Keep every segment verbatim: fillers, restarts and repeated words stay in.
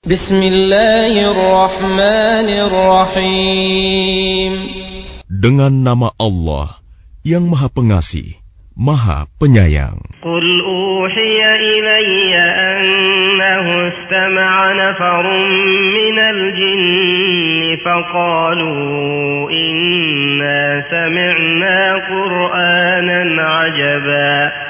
Bismillahirrahmanirrahim. Dengan nama Allah yang Maha Pengasih, Maha Penyayang. Qul uhiya ilayya annahu istama'a nafarun minal jinni faqalu inna sami'na Qur'anan 'ajaba.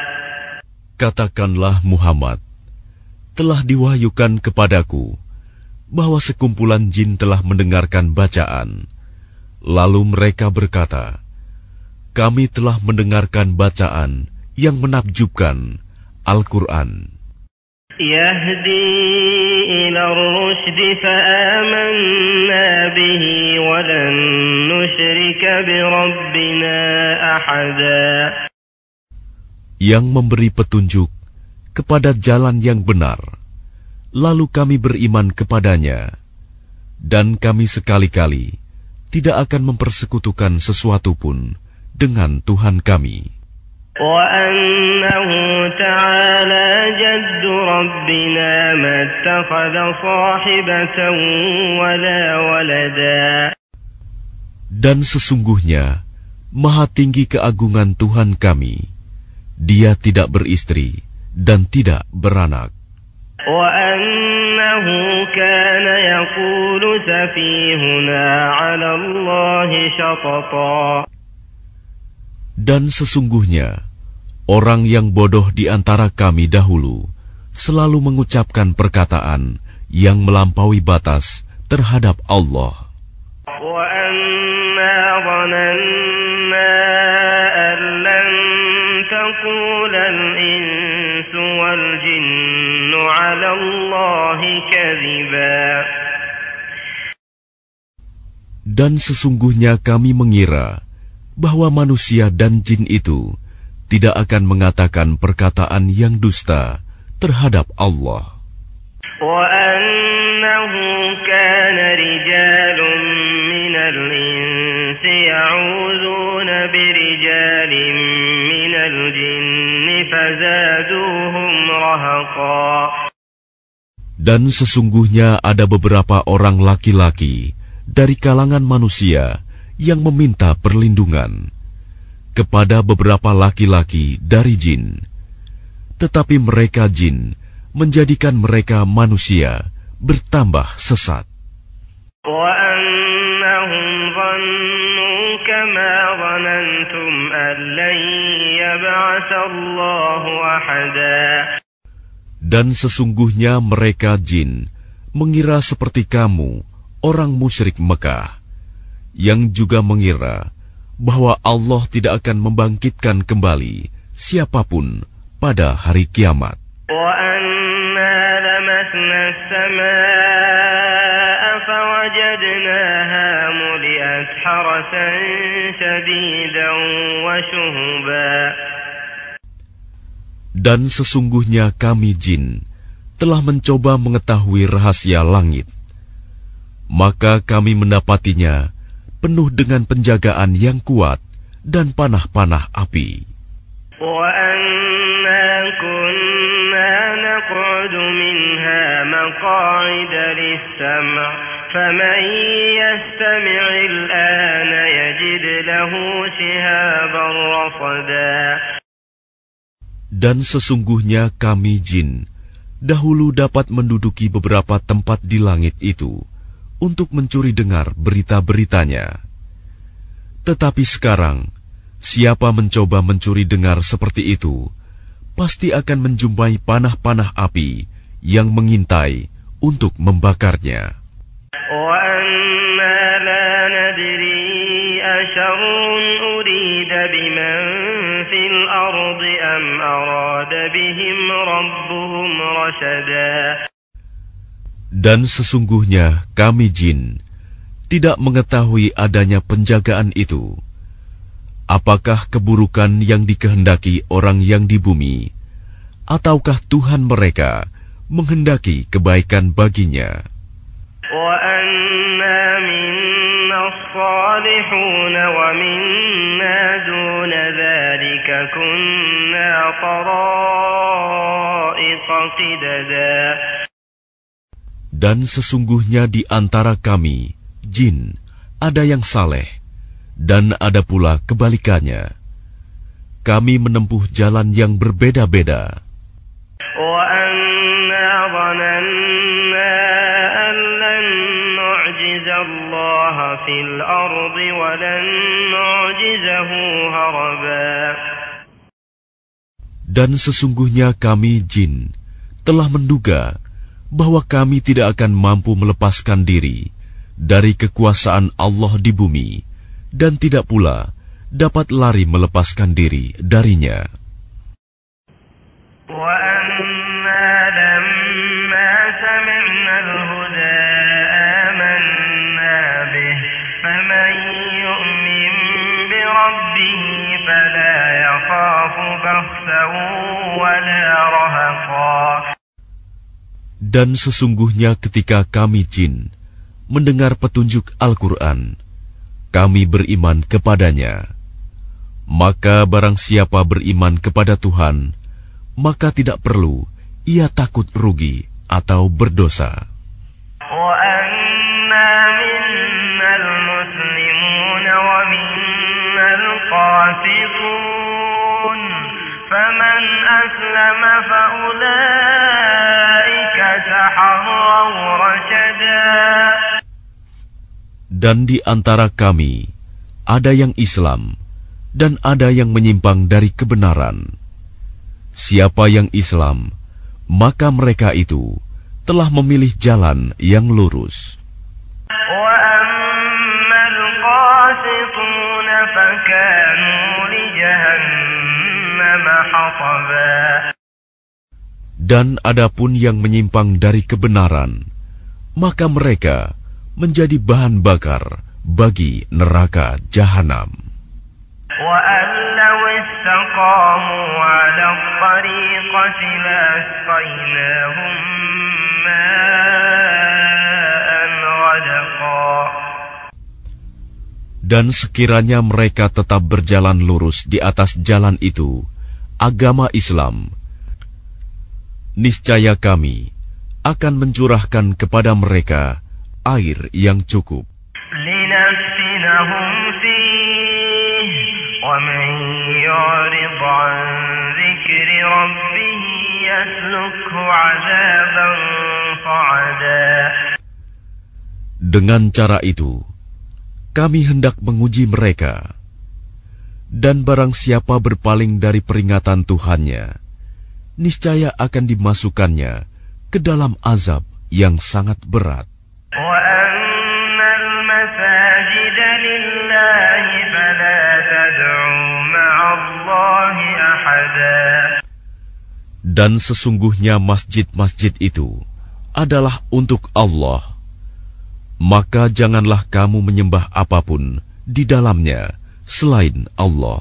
Katakanlah Muhammad, telah diwahyukan kepadaku bahwa sekumpulan jin telah mendengarkan bacaan. Lalu mereka berkata, kami telah mendengarkan bacaan yang menakjubkan, Al-Quran. Yahdi ila ar-rusydi fa'amanna bihi wa lan nusyrika bi rabbina ahada. Yang memberi petunjuk kepada jalan yang benar, lalu kami beriman kepadanya, dan kami sekali-kali tidak akan mempersekutukan sesuatu pun dengan Tuhan kami. Wa annahu ta'ala jaddu rabbina mattakhadha sahibatan wala walada. Dan sesungguhnya maha tinggi keagungan Tuhan kami, Dia tidak beristri dan tidak beranak. وَأَنَّهُ كَانَ يَقُولُ سَفِيهُنَا عَلَى اللَّهِ شَطَطًا. Dan sesungguhnya orang yang bodoh di antara kami dahulu selalu mengucapkan perkataan yang melampaui batas terhadap Allah. وَأَنَّا ظَنَنَّا أَن لَّن تَقُولَ الْإِنسُ وَالْجِنُّ عَلَى اللَّهِ كَذِبًا. Dan sesungguhnya kami mengira bahwa manusia dan jin itu tidak akan mengatakan perkataan yang dusta terhadap Allah. وَأَنَّهُ كَانَ رِجَالٌ مِّنَ الْإِنسِ يَعُوذُونَ بِرِجَالٍ مِّنَ الْجِنِّ فَزَادُوهُمْ رَهَقًا. Dan sesungguhnya ada beberapa orang laki-laki dari kalangan manusia yang meminta perlindungan kepada beberapa laki-laki dari jin, tetapi mereka jin menjadikan mereka manusia bertambah sesat. وَأَنَّهُمْ ظَنُّوا كَمَا ظَنَنْتُمْ أَن لَّن يَبْعَثَ اللَّهُ أَحَدًا. Dan sesungguhnya mereka jin mengira seperti kamu, orang musyrik Mekah, yang juga mengira bahwa Allah tidak akan membangkitkan kembali siapapun pada hari kiamat. وَأَنَّا لَمَسْنَا السَّمَاءَ فَوَجَدْنَاهَا مُلِئَتْ حَرَسًا شَدِيدًا وَشُهُبًا. Dan sesungguhnya kami jin telah mencoba mengetahui rahasia langit, maka kami mendapatinya penuh dengan penjagaan yang kuat dan panah-panah api. وَأَنَّا كُنَّا نَقْعُدُ مِنْهَا مَقَاعِدَ لِلسَّمْعِ فَمَن يَسْتَمِعِ الْآنَ يَجِدْ لَهُ شِهَابًا رَّصَدًا. Dan sesungguhnya kami jin dahulu dapat menduduki beberapa tempat di langit itu untuk mencuri dengar berita-beritanya. Tetapi sekarang, siapa mencoba mencuri dengar seperti itu, pasti akan menjumpai panah-panah api yang mengintai untuk membakarnya. وَأَنَّا لَا نَدْرِي أَشَرٌّ أُرِيدَ بِمَن فِي الْأَرْضِ أَمْ أَرَادَ بِهِمْ رَبُّهُمْ رَشَدًا. Dan sesungguhnya kami jin tidak mengetahui adanya penjagaan itu. Apakah keburukan yang dikehendaki orang yang di bumi, ataukah Tuhan mereka menghendaki kebaikan baginya? وَأَنَّا مِنَّا الصَّالِحُونَ وَمِنَّا دُونَ ذَلِكَ كُنَّا طَرَائِقَ قِدَدًا. Dan sesungguhnya di antara kami, jin, ada yang saleh, dan ada pula kebalikannya. Kami menempuh jalan yang berbeda-beda. Dan sesungguhnya kami, jin, telah menduga bahwa kami tidak akan mampu melepaskan diri dari kekuasaan Allah di bumi, dan tidak pula dapat lari melepaskan diri darinya. Dan sesungguhnya ketika kami jin mendengar petunjuk Al-Quran, kami beriman kepadanya. Maka barang siapa beriman kepada Tuhan, maka tidak perlu ia takut rugi atau berdosa. فمن أسلم فأولئك تحروا رشدا. Dan di antara kami ada yang Islam dan ada yang menyimpang dari kebenaran. Siapa yang Islam, maka mereka itu telah memilih jalan yang lurus. وَأَمَّا الْقَاسِطُونَ فَكَانُوا لِجَهَنَّمَ حَطَبًا. Dan adapun yang menyimpang dari kebenaran, maka mereka menjadi bahan bakar bagi neraka jahanam. وَأَن لَّوْ اسْتَقَامُوا عَلَى الطَّرِيقَةِ لَأَسْقَيْنَاهُم مَّاءً غَدَقًا. Dan sekiranya mereka tetap berjalan lurus di atas jalan itu, agama Islam, niscaya kami akan mencurahkan kepada mereka air yang cukup. Dengan cara itu, kami hendak menguji mereka. Dan barang siapa berpaling dari peringatan Tuhannya, niscaya akan dimasukkannya ke dalam azab yang sangat berat. Dan sesungguhnya masjid-masjid itu adalah untuk Allah, maka janganlah kamu menyembah apapun di dalamnya selain Allah.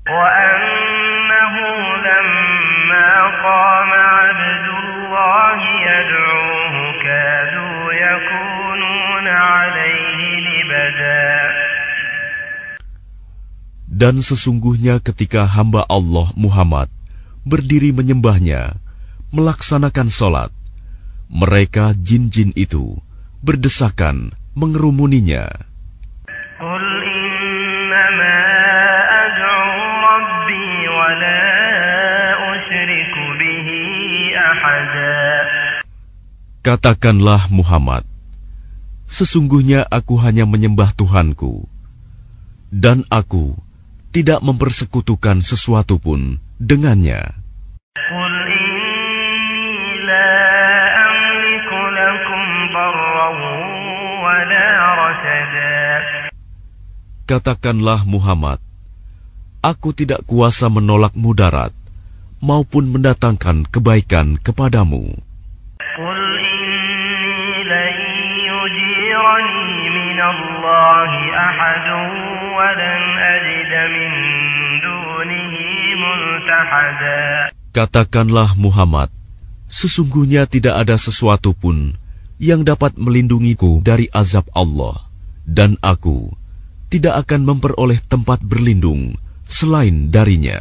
Dan sesungguhnya ketika hamba Allah Muhammad berdiri menyembahnya, melaksanakan sholat, mereka jin-jin itu berdesakan mengerumuninya. Qul innama ad'u rabbi wa la usyriku bihi ahada. Katakanlah Muhammad, sesungguhnya aku hanya menyembah Tuhanku, dan aku tidak mempersekutukan sesuatu pun dengannya. Qul inni la amliku lakum darran wa la rasada. Katakanlah Muhammad, aku tidak kuasa menolak mudarat maupun mendatangkan kebaikan kepadamu. Qul inni lan yujirani min Allahi ahadun wa lan ajida min dunihi multahada. Katakanlah Muhammad, sesungguhnya tidak ada sesuatu pun yang dapat melindungiku dari azab Allah, dan aku tidak akan memperoleh tempat berlindung selain darinya.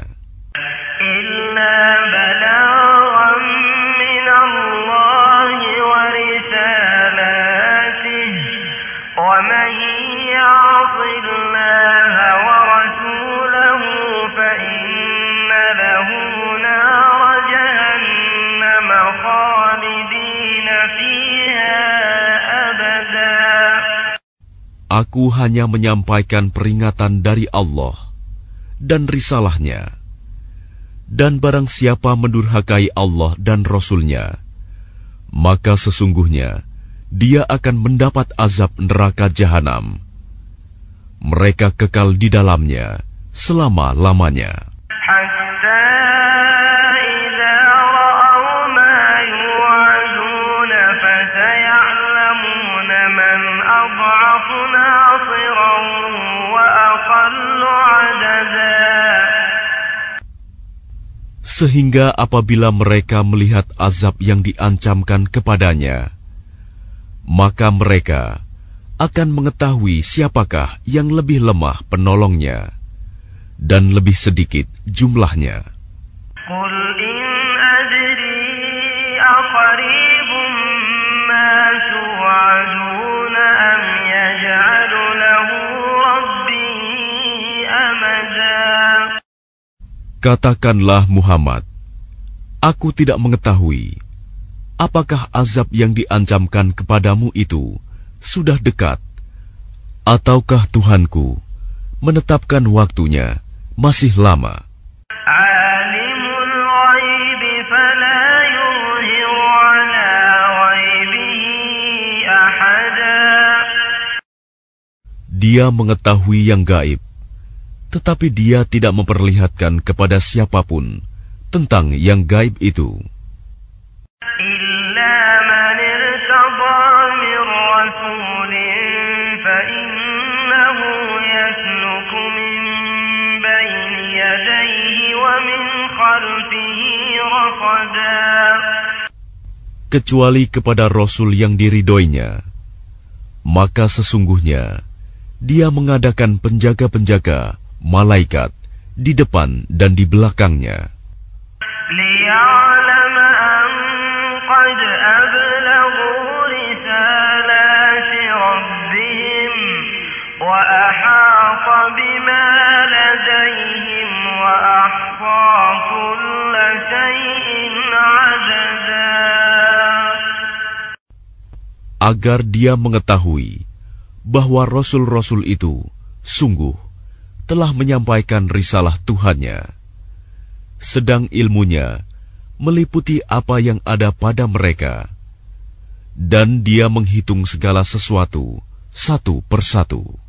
Illa balaghan min Allahi wa risalah ومن يعص الله ورسوله فإن له نار جهنم خالدين فيها أبدا. Aku hanya menyampaikan peringatan dari Allah dan risalahnya. Dan barang siapa mendurhakai Allah dan Rasul-Nya, maka sesungguhnya dia akan mendapat azab neraka jahanam. Mereka kekal di dalamnya selama-lamanya. Hatta idza ra'aw ma yu'aduna fasaya'lamuna man ad'afu nasiran wa aqallu 'adada. Sehingga apabila mereka melihat azab yang diancamkan kepadanya, maka mereka akan mengetahui siapakah yang lebih lemah penolongnya dan lebih sedikit jumlahnya. Qul in adri aqribun ma tu'aduna am yaj'alu lahu rabbi amada. Katakanlah Muhammad, aku tidak mengetahui apakah azab yang diancamkan kepadamu itu sudah dekat, ataukah Tuhanku menetapkan waktunya masih lama. Alimul ghaibi fala yuzhiru ala ghaibihi ahada. Dia mengetahui yang gaib, tetapi dia tidak memperlihatkan kepada siapapun tentang yang gaib itu. Illa man irtada min rasulin fa innahu yasluku min bayni yadayhi wa min khalfihi raqada. Kecuali kepada Rasul yang diridhoinya, maka sesungguhnya dia mengadakan penjaga-penjaga malaikat di depan dan di belakangnya. Liya'lama an qad ablaghu risalati rabbihim wa ahata bima ladayhim wa ahsa kulla shay'in 'adada. Agar dia mengetahui bahwa Rasul-Rasul itu sungguh telah menyampaikan risalah Tuhannya, sedang ilmunya meliputi apa yang ada pada mereka, dan dia menghitung segala sesuatu satu persatu.